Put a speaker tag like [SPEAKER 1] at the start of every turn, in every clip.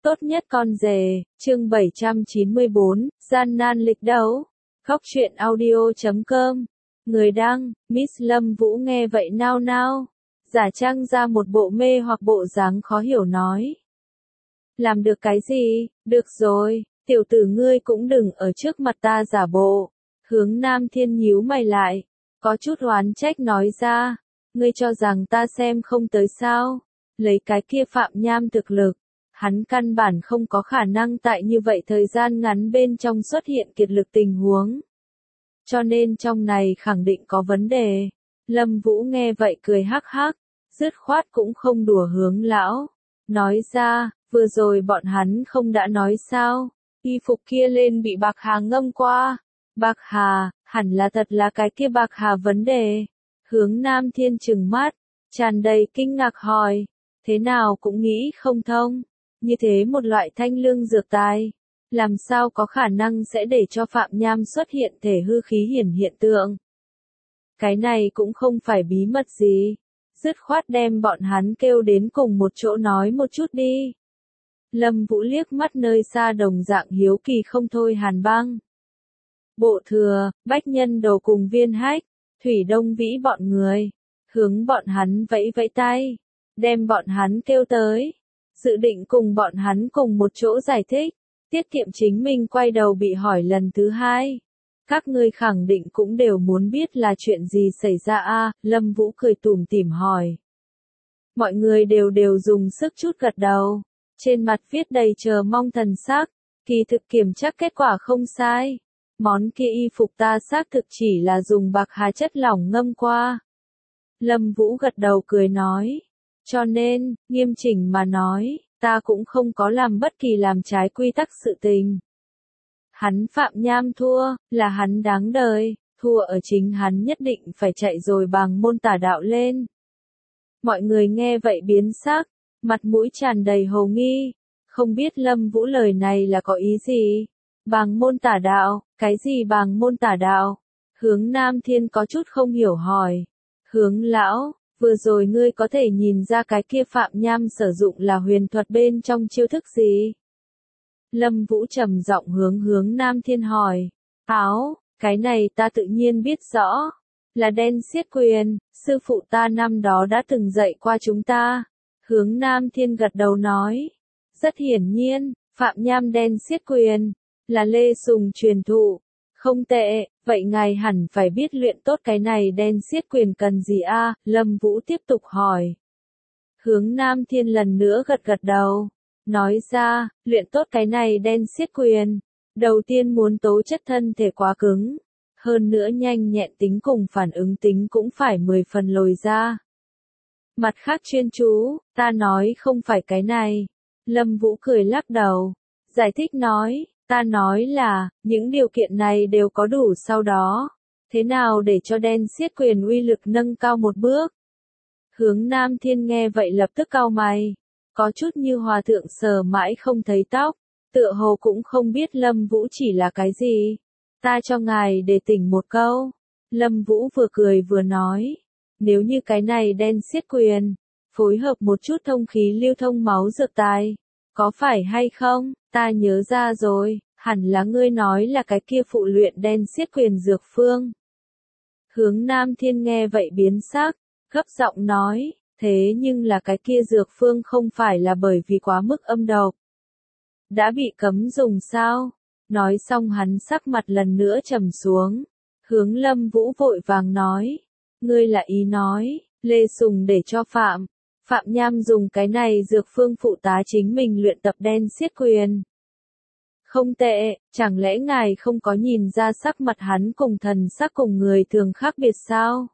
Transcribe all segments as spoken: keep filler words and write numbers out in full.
[SPEAKER 1] Tốt nhất con rể, chương bảy trăm chín mươi bốn, gian nan lịch đấu. Góc truyện audio chấm com. Người đăng, Miss Lâm Vũ nghe vậy nao nao. Giả trang ra một bộ mê hoặc bộ dáng khó hiểu nói. Làm được cái gì? Được rồi, tiểu tử ngươi cũng đừng ở trước mặt ta giả bộ. Hướng Nam Thiên nhíu mày lại. Có chút oán trách nói ra. Ngươi cho rằng ta xem không tới sao? Lấy cái kia Phạm Nham thực lực. Hắn căn bản không có khả năng tại như vậy thời gian ngắn bên trong xuất hiện kiệt lực tình huống. Cho nên trong này khẳng định có vấn đề. Lâm Vũ nghe vậy cười hắc hắc, dứt khoát cũng không đùa Hướng lão. Nói ra, vừa rồi bọn hắn không đã nói sao, y phục kia lên bị Bạc Hà ngâm qua. Bạc Hà, hẳn là thật là cái kia Bạc Hà vấn đề. Hướng Nam Thiên trừng mắt, tràn đầy kinh ngạc hỏi, thế nào cũng nghĩ không thông. Như thế một loại thanh lương dược tài, làm sao có khả năng sẽ để cho Phạm Nham xuất hiện thể hư khí hiển hiện tượng. Cái này cũng không phải bí mật gì, dứt khoát đem bọn hắn kêu đến cùng một chỗ nói một chút đi. Lâm Vũ liếc mắt nơi xa đồng dạng hiếu kỳ không thôi Hàn Băng. Bộ Thừa, Bách Nhân Đồ cùng Viên Hách, Thủy Đông Vĩ bọn người, hướng bọn hắn vẫy vẫy tay, đem bọn hắn kêu tới. Dự định cùng bọn hắn cùng một chỗ giải thích, tiết kiệm chính mình quay đầu bị hỏi lần thứ hai. Các ngươi khẳng định cũng đều muốn biết là chuyện gì xảy ra a, à, Lâm Vũ cười tủm tỉm hỏi. Mọi người đều đều dùng sức chút gật đầu, trên mặt viết đầy chờ mong thần sắc, kỳ thực kiểm tra kết quả không sai. Món kia y phục ta xác thực chỉ là dùng Bạc Hà chất lỏng ngâm qua. Lâm Vũ gật đầu cười nói. Cho nên, nghiêm chỉnh mà nói, ta cũng không có làm bất kỳ làm trái quy tắc sự tình. Hắn Phạm Nham thua, là hắn đáng đời, thua ở chính hắn nhất định phải chạy rồi bằng môn tả đạo lên. Mọi người nghe vậy biến sắc, mặt mũi tràn đầy hồ nghi, không biết Lâm Vũ lời này là có ý gì. Bằng môn tả đạo, cái gì bằng môn tả đạo? Hướng Nam Thiên có chút không hiểu hỏi. Hướng lão, vừa rồi ngươi có thể nhìn ra cái kia Phạm Nham sử dụng là huyền thuật bên trong chiêu thức gì? Lâm Vũ trầm giọng hướng Hướng Nam Thiên hỏi. Áo, cái này ta tự nhiên biết rõ. Là đen xiết quyền, sư phụ ta năm đó đã từng dạy qua chúng ta. Hướng Nam Thiên gật đầu nói. Rất hiển nhiên, Phạm Nham đen xiết quyền, là Lê Sùng truyền thụ. Không tệ, vậy ngài hẳn phải biết luyện tốt cái này đen xiết quyền cần gì a? À? Lâm Vũ tiếp tục hỏi. Hướng Nam Thiên lần nữa gật gật đầu, nói ra, luyện tốt cái này đen xiết quyền, đầu tiên muốn tố chất thân thể quá cứng, hơn nữa nhanh nhẹn tính cùng phản ứng tính cũng phải mười phần lồi ra. Mặt khác chuyên chú, ta nói không phải cái này. Lâm Vũ cười lắc đầu, giải thích nói. Ta nói là, những điều kiện này đều có đủ sau đó. Thế nào để cho đen xiết quyền uy lực nâng cao một bước? Hướng Nam Thiên nghe vậy lập tức cau mày. Có chút như hòa thượng sờ mãi không thấy tóc. Tựa hồ cũng không biết Lâm Vũ chỉ là cái gì. Ta cho ngài để tỉnh một câu. Lâm Vũ vừa cười vừa nói. Nếu như cái này đen xiết quyền, phối hợp một chút thông khí lưu thông máu dược tài. Có phải hay không? Ta nhớ ra rồi, hẳn là ngươi nói là cái kia phụ luyện đen xiết quyền dược phương. Hướng Nam Thiên nghe vậy biến sắc, gấp giọng nói, thế nhưng là cái kia dược phương không phải là bởi vì quá mức âm độc. Đã bị cấm dùng sao? Nói xong hắn sắc mặt lần nữa trầm xuống. Hướng Lâm Vũ vội vàng nói, ngươi là ý nói, Lê Sùng để cho Phạm. Phạm Nham dùng cái này dược phương phụ tá chính mình luyện tập đen xiết quyền. Không tệ, chẳng lẽ ngài không có nhìn ra sắc mặt hắn cùng thần sắc cùng người thường khác biệt sao?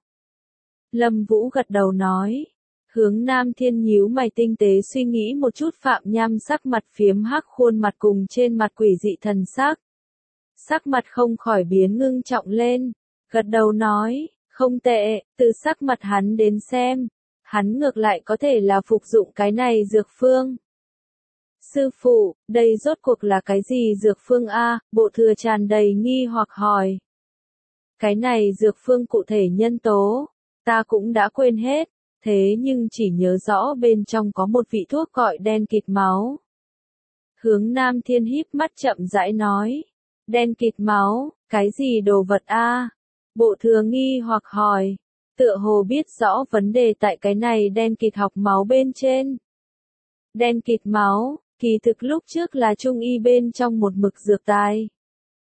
[SPEAKER 1] Lâm Vũ gật đầu nói. Hướng Nam Thiên nhíu mày tinh tế suy nghĩ một chút Phạm Nham sắc mặt phiếm hắc khuôn mặt cùng trên mặt quỷ dị thần sắc. Sắc mặt không khỏi biến ngưng trọng lên, gật đầu nói, không tệ, từ sắc mặt hắn đến xem. Hắn ngược lại có thể là phục dụng cái này dược phương. Sư phụ, đây rốt cuộc là cái gì dược phương a? Bộ Thừa tràn đầy nghi hoặc hỏi. Cái này dược phương cụ thể nhân tố, ta cũng đã quên hết, thế nhưng chỉ nhớ rõ bên trong có một vị thuốc gọi đen kịt máu. Hướng Nam Thiên híp mắt chậm rãi nói. Đen kịt máu, cái gì đồ vật a? Bộ thừa nghi hoặc hỏi. Tựa hồ biết rõ vấn đề tại cái này đen kịt học máu bên trên. Đen kịt máu, kỳ thực lúc trước là trung y bên trong một mực dược tài.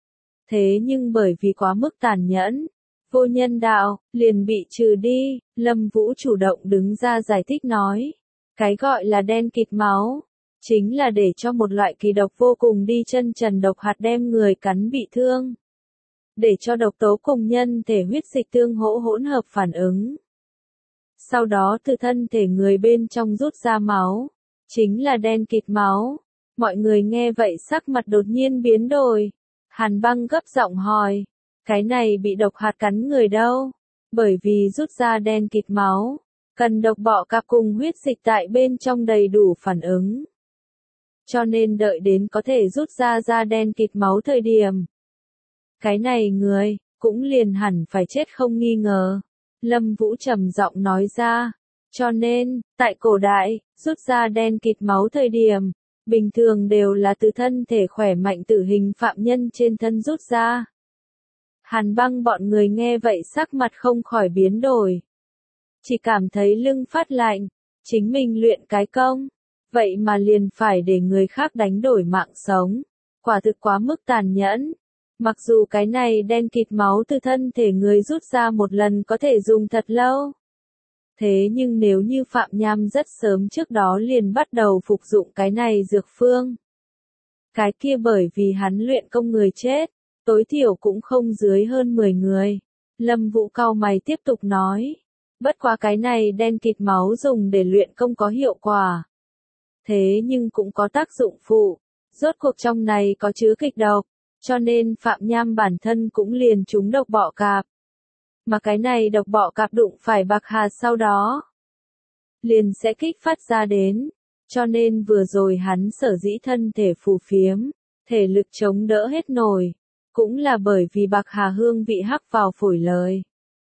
[SPEAKER 1] Thế nhưng bởi vì quá mức tàn nhẫn, vô nhân đạo, liền bị trừ đi, Lâm Vũ chủ động đứng ra giải thích nói. Cái gọi là đen kịt máu, chính là để cho một loại kỳ độc vô cùng đi chân trần độc hạt đem người cắn bị thương. Để cho độc tố cùng nhân thể huyết dịch tương hỗ hỗn hợp phản ứng. Sau đó từ thân thể người bên trong rút ra máu, chính là đen kịt máu. Mọi người nghe vậy sắc mặt đột nhiên biến đổi. Hàn Băng gấp giọng hỏi, cái này bị độc hạt cắn người đâu? Bởi vì rút ra đen kịt máu, cần độc bọ cạp cùng huyết dịch tại bên trong đầy đủ phản ứng. Cho nên đợi đến có thể rút ra ra đen kịt máu thời điểm. Cái này người, cũng liền hẳn phải chết không nghi ngờ. Lâm Vũ trầm giọng nói ra. Cho nên, tại cổ đại, rút ra đen kịt máu thời điểm, bình thường đều là từ thân thể khỏe mạnh tử hình phạm nhân trên thân rút ra. Hàn Băng bọn người nghe vậy sắc mặt không khỏi biến đổi. Chỉ cảm thấy lưng phát lạnh, chính mình luyện cái công, vậy mà liền phải để người khác đánh đổi mạng sống. Quả thực quá mức tàn nhẫn. Mặc dù cái này đen kịt máu từ thân thể người rút ra một lần có thể dùng thật lâu. Thế nhưng nếu như Phạm Nham rất sớm trước đó liền bắt đầu phục dụng cái này dược phương. Cái kia bởi vì hắn luyện công người chết, tối thiểu cũng không dưới hơn mười người. Lâm Vũ cau mày tiếp tục nói. Bất quá cái này đen kịt máu dùng để luyện công có hiệu quả. Thế nhưng cũng có tác dụng phụ. Rốt cuộc trong này có chứa kịch độc. Cho nên Phạm Nham bản thân cũng liền trúng độc bọ cạp. Mà cái này độc bọ cạp đụng phải Bạc Hà sau đó, liền sẽ kích phát ra đến. Cho nên vừa rồi hắn sở dĩ thân thể phù phiếm, thể lực chống đỡ hết nổi. Cũng là bởi vì Bạc Hà hương vị hắc vào phổi lời.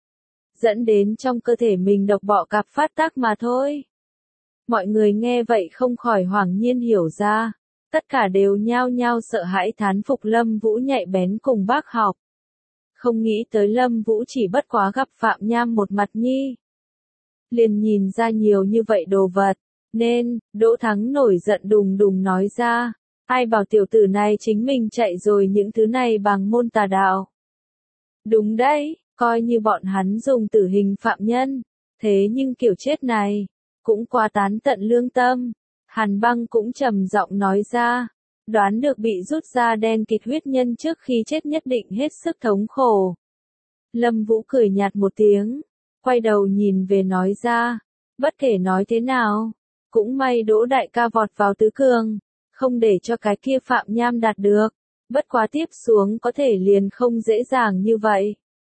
[SPEAKER 1] Dẫn đến trong cơ thể mình độc bọ cạp phát tác mà thôi. Mọi người nghe vậy không khỏi hoảng nhiên hiểu ra. Tất cả đều nhao nhao sợ hãi thán phục Lâm Vũ nhạy bén cùng bác học. Không nghĩ tới Lâm Vũ chỉ bất quá gặp Phạm Nham một mặt nhi. Liền nhìn ra nhiều như vậy đồ vật, nên, Đỗ Thắng nổi giận đùng đùng nói ra, ai bảo tiểu tử này chính mình chạy rồi những thứ này bằng môn tà đạo. Đúng đấy, coi như bọn hắn dùng tử hình phạm nhân, thế nhưng kiểu chết này, cũng quá tán tận lương tâm. Hàn Băng cũng trầm giọng nói ra, đoán được bị rút ra đen kịt huyết nhân trước khi chết nhất định hết sức thống khổ. Lâm Vũ cười nhạt một tiếng, quay đầu nhìn về nói ra, bất kể nói thế nào, cũng may Đỗ đại ca vọt vào tứ cường, không để cho cái kia Phạm Nham đạt được, bất quá tiếp xuống có thể liền không dễ dàng như vậy.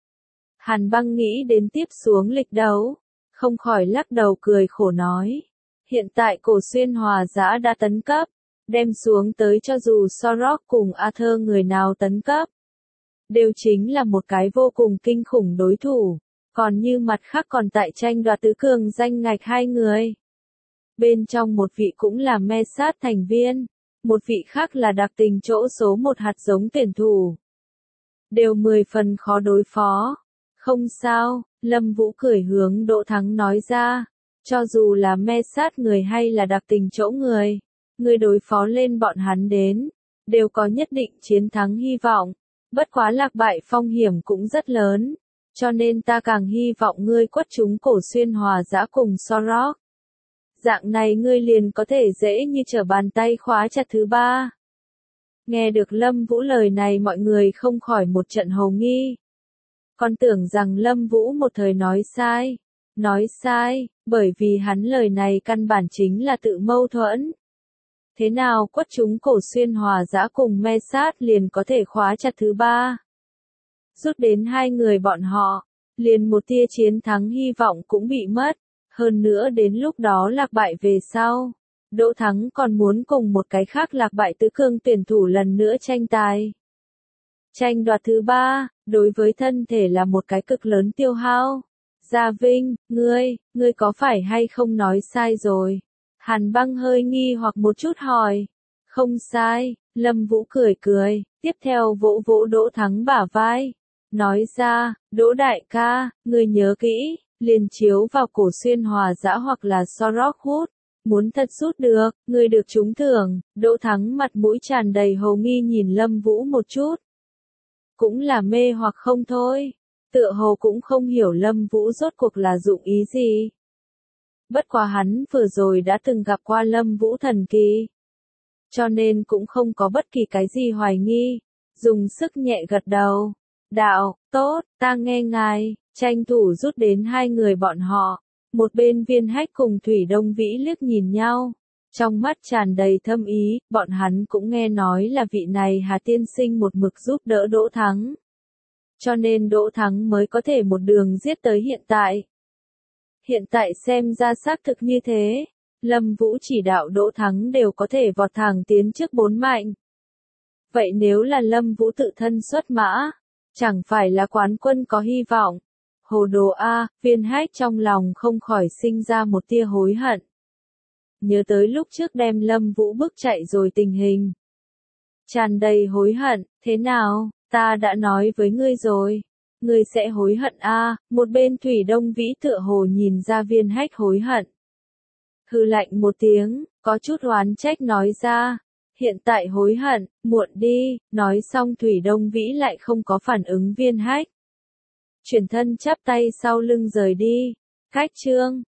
[SPEAKER 1] Hàn Băng nghĩ đến tiếp xuống lịch đấu, không khỏi lắc đầu cười khổ nói. Hiện tại Cổ Xuyên Hòa Dã đã tấn cấp, đem xuống tới cho dù Sorok cùng Arthur người nào tấn cấp. Đều chính là một cái vô cùng kinh khủng đối thủ, còn như mặt khác còn tại tranh đoạt tứ cường danh ngạch hai người. Bên trong một vị cũng là me sát thành viên, một vị khác là đặc tình chỗ số một hạt giống tuyển thủ. Đều mười phần khó đối phó. Không sao, Lâm Vũ cười hướng Đỗ Thắng nói ra. Cho dù là me sát người hay là đặc tình chỗ người, người đối phó lên bọn hắn đến, đều có nhất định chiến thắng hy vọng. Bất quá lạc bại phong hiểm cũng rất lớn, cho nên ta càng hy vọng ngươi quất chúng Cổ Xuyên Hòa Dã cùng Sorok. Dạng này ngươi liền có thể dễ như trở bàn tay khóa chặt thứ ba. Nghe được Lâm Vũ lời này mọi người không khỏi một trận hồ nghi. Còn tưởng rằng Lâm Vũ một thời nói sai. Nói sai, bởi vì hắn lời này căn bản chính là tự mâu thuẫn. Thế nào quất chúng Cổ Xuyên Hòa Dã cùng me sát liền có thể khóa chặt thứ ba. Rút đến hai người bọn họ, liền một tia chiến thắng hy vọng cũng bị mất. Hơn nữa đến lúc đó lạc bại về sau, Đỗ Thắng còn muốn cùng một cái khác lạc bại tứ cường tuyển thủ lần nữa tranh tài. Tranh đoạt thứ ba, đối với thân thể là một cái cực lớn tiêu hao. Gia Vinh, ngươi, ngươi có phải hay không nói sai rồi? Hàn Băng hơi nghi hoặc một chút hỏi. Không sai, Lâm Vũ cười cười, tiếp theo vỗ vỗ Đỗ Thắng bả vai. Nói ra, Đỗ đại ca, ngươi nhớ kỹ, liền chiếu vào Cổ Xuyên Hòa Dã hoặc là Sorok hút. Muốn thật rút được, ngươi được trúng thưởng. Đỗ Thắng mặt mũi tràn đầy hồ nghi nhìn Lâm Vũ một chút. Cũng là mê hoặc không thôi. Tựa hồ cũng không hiểu Lâm Vũ rốt cuộc là dụng ý gì. Bất quá hắn vừa rồi đã từng gặp qua Lâm Vũ thần kỳ. Cho nên cũng không có bất kỳ cái gì hoài nghi. Dùng sức nhẹ gật đầu. Đạo, tốt, ta nghe ngài, tranh thủ rút đến hai người bọn họ. Một bên Viên Hách cùng Thủy Đông Vĩ liếc nhìn nhau. Trong mắt tràn đầy thâm ý, bọn hắn cũng nghe nói là vị này Hà tiên sinh một mực giúp đỡ Đỗ Thắng. Cho nên Đỗ Thắng mới có thể một đường giết tới hiện tại. Hiện tại xem ra xác thực như thế, Lâm Vũ chỉ đạo Đỗ Thắng đều có thể vọt thẳng tiến trước bốn mạnh. Vậy nếu là Lâm Vũ tự thân xuất mã, chẳng phải là quán quân có hy vọng. Hồ đồ A, Viên Hách trong lòng không khỏi sinh ra một tia hối hận. Nhớ tới lúc trước đem Lâm Vũ bức chạy rồi tình hình. Tràn đầy hối hận, thế nào, ta đã nói với ngươi rồi. Ngươi sẽ hối hận A, một bên Thủy Đông Vĩ tựa hồ nhìn ra Viên Hách hối hận. Hừ lạnh một tiếng, có chút oán trách nói ra. Hiện tại hối hận, muộn đi, nói xong Thủy Đông Vĩ lại không có phản ứng Viên Hách. Chuyển thân chắp tay sau lưng rời đi. Khách chương.